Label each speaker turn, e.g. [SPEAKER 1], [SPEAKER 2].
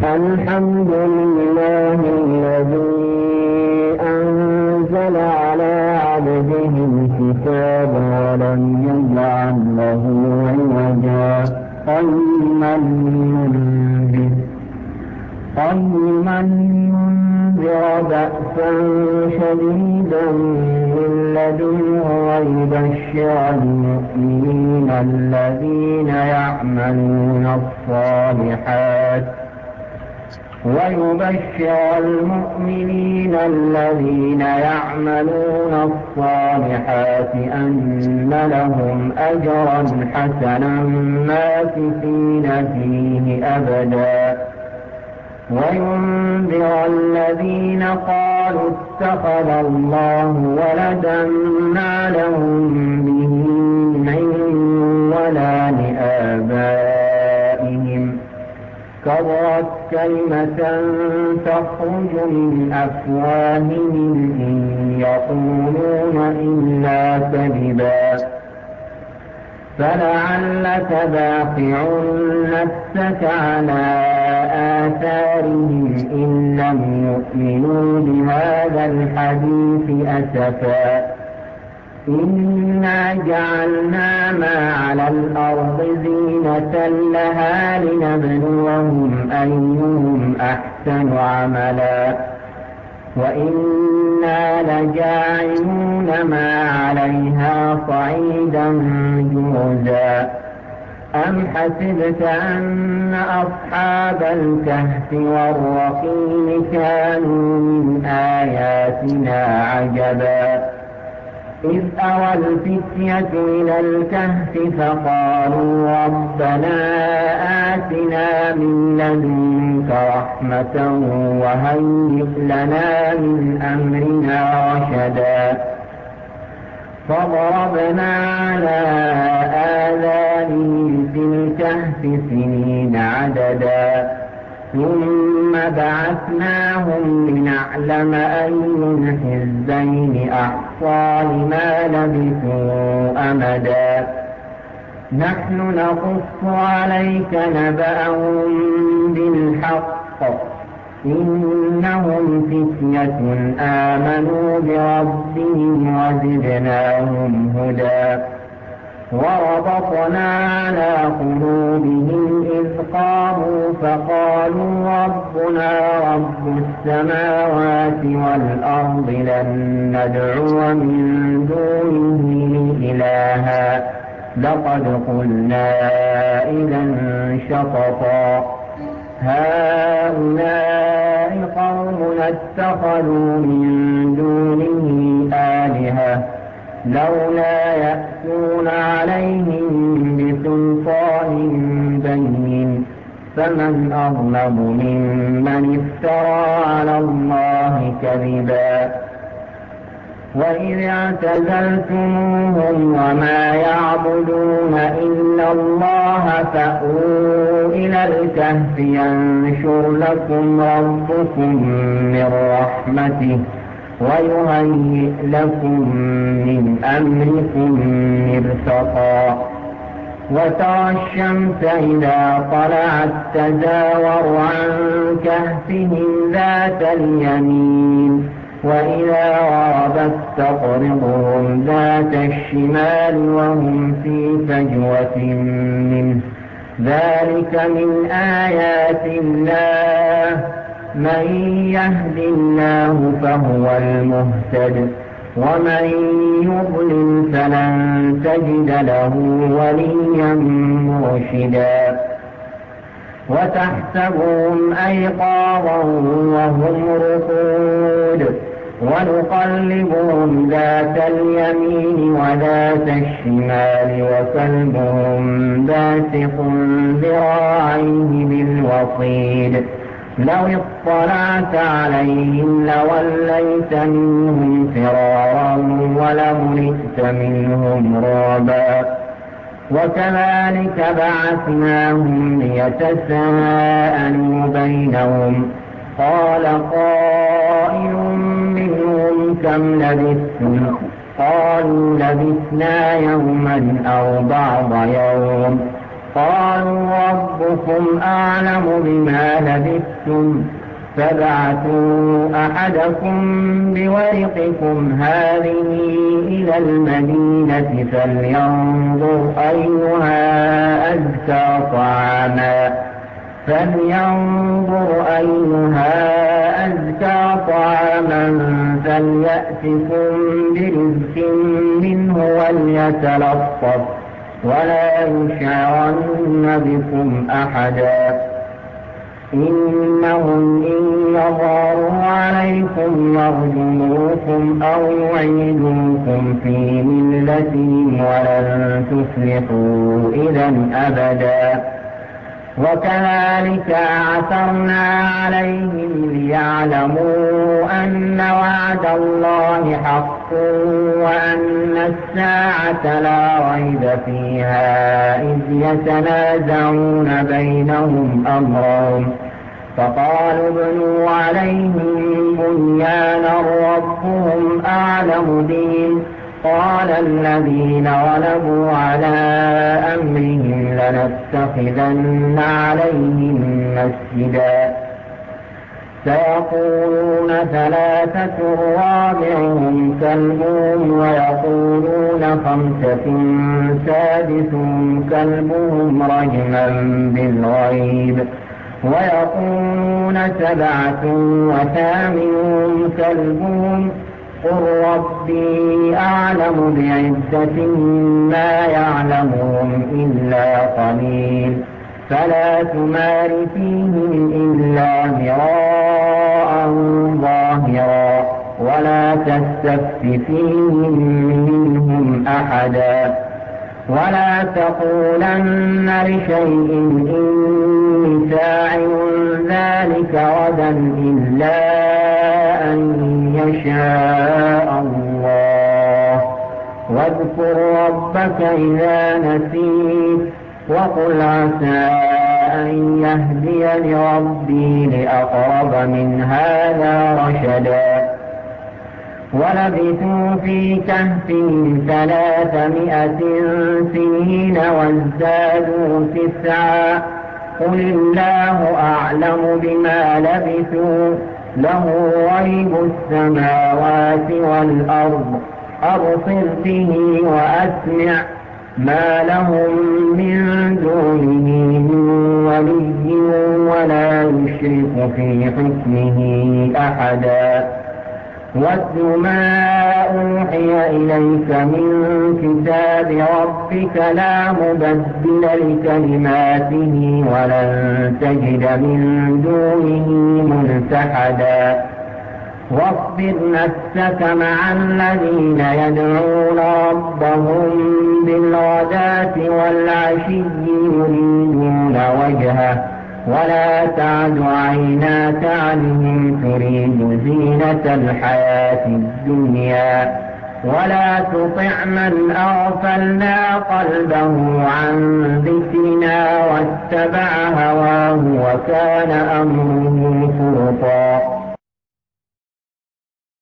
[SPEAKER 1] الحمد لله الذي أنزل على عبده الكتاب ولم يجعل له عوجا قيما ينذر بأسا شديدا من لدنه ويبشر المؤمنين الذين يعملون الصالحات أن لهم أجرا حسنا ماكثين فيه أبدا وينذر الذين قالوا اتخذ الله ولدا ما لهم به علم ولا لآبائهم كبرت كلمة تخرج من أفواههم إن يقولون إلا كذبا فلعلك باخع نفسك على آثارهم إن لم يؤمنوا بهذا الحديث أسفا إنا جعلنا ما على الأرض زينة لها لنبلوهم أيهم أحسن عملا وإنا لجاعلون ما عليها صعيدا جرزا أم حسبت أن أصحاب الكهف والرقيم كانوا من آياتنا عجبا إذ أوى الفتية إلى الكهف فقالوا ربنا آتنا من لدنك رحمة وهيئ لنا من أمرنا رشدا فضربنا على آذانهم في الكهف سنين عددا ثم بعثناهم لنعلم أي الحزبين أحصى لما لبثوا أمدا نحن نقص عليك نبأهم بالحق إنهم فتية آمنوا بربهم وزدناهم هدى وربطنا على قلوبهم إذ قاموا فقالوا ربنا رب السماوات والأرض لن ندعو من دونه إلها لقد قلنا إذا شططا هؤلاء قومنا اتخذوا من دونه آلهة لولا يأتون عليهم بسلطان بين فمن أظلم ممن افترى على الله كذبا وإذ اعتزلتموهم وما يعبدون إلا الله فأووا إلى الكهف ينشر لكم ربكم من رحمته ويهيئ لكم من أمركم مرفقا وترى الشمس إذا طلعت تزاور عن كهفهم ذات اليمين وإذا غربت تقرضهم ذات الشمال وهم في فجوة منه ذلك من آيات الله من يهد الله فهو المهتد ومن يضلل فلن تجد له وليا مرشدا وتحسبهم أيقاظا وهم رقود ونقلبهم ذات اليمين وذات الشمال وكلبهم باسط ذراعيه بالوصيد لو اطلعت عليهم لوليت منهم فرارا ولملئت منهم رعبا وكذلك بعثناهم ليتساءلوا بينهم قال قائل منهم كم لبثتم قالوا لبثنا يوما أو بعض يوم قالوا ربكم أعلم بما لبثتم فابعثوا أحدكم بورقكم هذه إلى المدينة فلينظر أيها أزكى طعاما فليأتكم برزق منه وليتلطف ولا يشعرن بكم أحدا إنهم إن يظهروا عليكم يرجموكم أو يعيدوكم في ملتهم ولن تفلحوا إذا أبدا وكذلك عثرنا عليهم ليعلموا أن وعد الله حق وأن الساعة لا ريب فيها إذ يتنازعون بينهم أمرهم فقالوا ابنوا عليهم بنيانا ربهم أعلم بهم قال الذين غلبوا على أمرهم لنتخذن عليهم مسجدا سيقولون ثلاثة رابعهم كلبهم ويقولون خمسة سادسهم كلبهم رجما بالغيب ويقولون سبعة وثامنهم كلبهم قل ربي أعلم بعدتهم ما يعلمهم إلا قليل فلا تمار فيهم إلا مراء ظاهرا ولا تستفت فيهم منهم أحدا ولا تقولن لشيء إني فاعل ذلك غدا إلا أن يشاء الله واذكر ربك إذا نسيت وقل عسى أن يهديني ربي لأقرب من هذا رشدا ولبثوا في كهفهم 300 سنين وازدادوا 9 قل الله أعلم بما لبثوا له غيب السماوات والأرض أبصر به وأسمع ما لهم من دونه من ولي ولا يشرك في حكمه أحدا واتل ما أوحي إليك من كتاب ربك لا مبدل لكلماته ولن تجد من دونه ملتحدا واصبر نفسك مع الذين يدعون ربهم بالغداة والعشي يريدون وجهه ولا تعد عيناك عنهم تريد زينة الحياة الدنيا ولا تطع من أغفلنا قلبه عن ذكرنا واتبع هواه وكان أمره فرطا